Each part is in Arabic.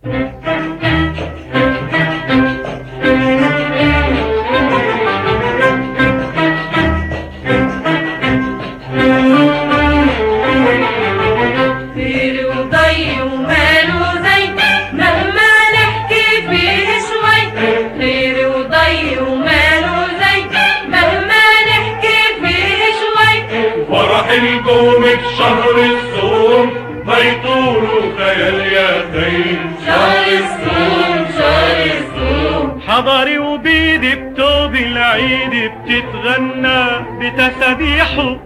القوم بشهر الصوم ما يطولوا خيال يا خير. شهر الصوم شهر الصوم حضري وبيدي بتوب العيد بتتغنى بتسابيحه،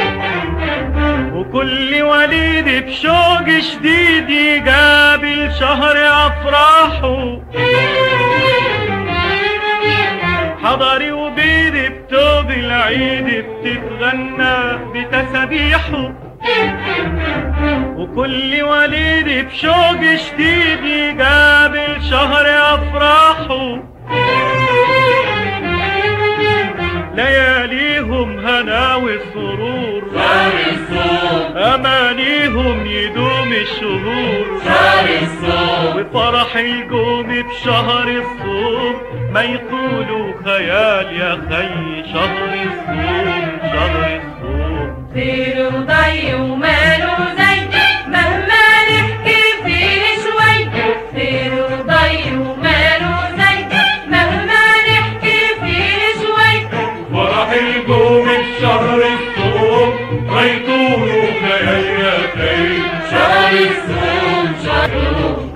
وكل وليد بشوق شديد يقابل شهر أفراحه. حضري وبيدي بتوب العيد بتتغنى بتسابيحه، وكل وليد بشوق شديد يقابل شهر أفراحه. لياليهم هنا والسرور شهر الصوم، أمانيهم يدوم الشهور شهر الصوم، وفرح القوم بشهر الصوم ما يطولوا خيال يا خي. شهر الصوم شهر الصوم خير وضي وماله زي مهما نحكي فيه شوي. خير وضي وماله زي مهما نحكي فيه شوي. فرح القوم بشهر الصوم ما يطولوا خيال يا خير. شهر الصوم شهر الصوم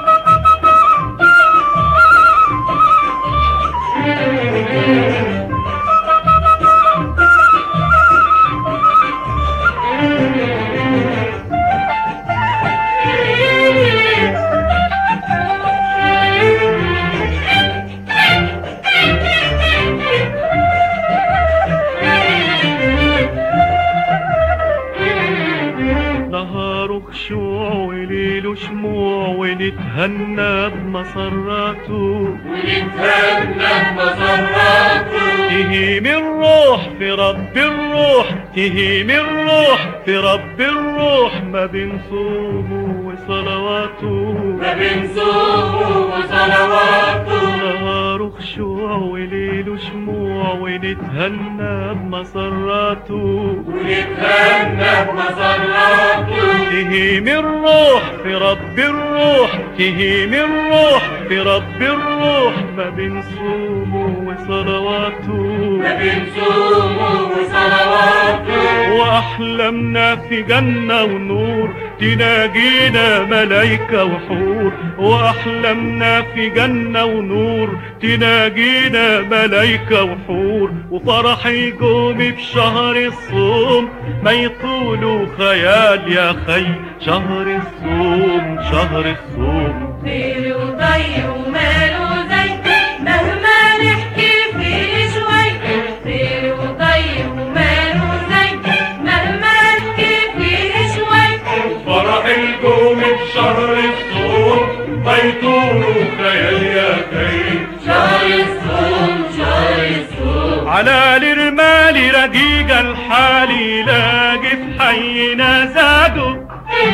نهاره خشوع وليله شموع ونتهنى بمسراته، ونتهنى بمسراته. تهيم الروح في رب الروح، تهيم الروح في رب الروح ما بين صومه وصلواته، ما بين صومه وصلواته. نهاره خشوع وليله شموع ونتهنى بمسراته، ونتهنى بمسراته. تهيم الروح في رب الروح، تهيم الروح في رب الروح ما بين صومه وصلواته، ما بين صومه وصلواته. وأحلامنا في جنة ونور تناجينا ملايكة وحور، وأحلامنا في جنة ونور تناجينا ملايكة وحور. وفرح يقوم بشهر الصوم ما يطولوا خيال يا خي. شهر الصوم شهر الصوم خير وضي وماله زي مهما نحكي فيه شوي. خير وضي وماله زي مهما نحكي فيه شوي. فرح القوم بشهر الصوم ما يطولوا خيال يا خير. شهر الصوم شهر الصوم على الرمال رقيق الحال يلاقي في حينا زاده،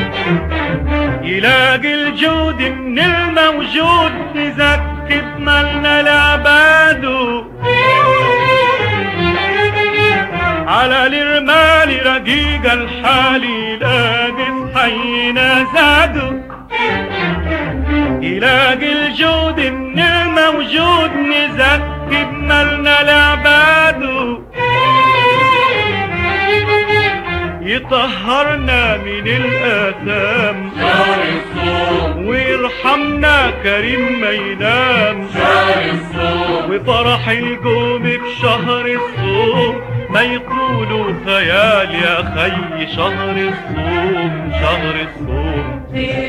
يلاقي الجود من الموجود نزكي بمالنا لعباده. على الرمال رقيق الحال يلاقي في حينا زاده، يلاقي الجود من الموجود نزكي بمالنا لعباده. يطهرنا من الآثام شهر الصوم ويرحمنا كريم ما ينام. شهر الصوم وفرح القوم بشهر الصوم ما يطولوا خيال يا خي. شهر الصوم شهر الصوم خير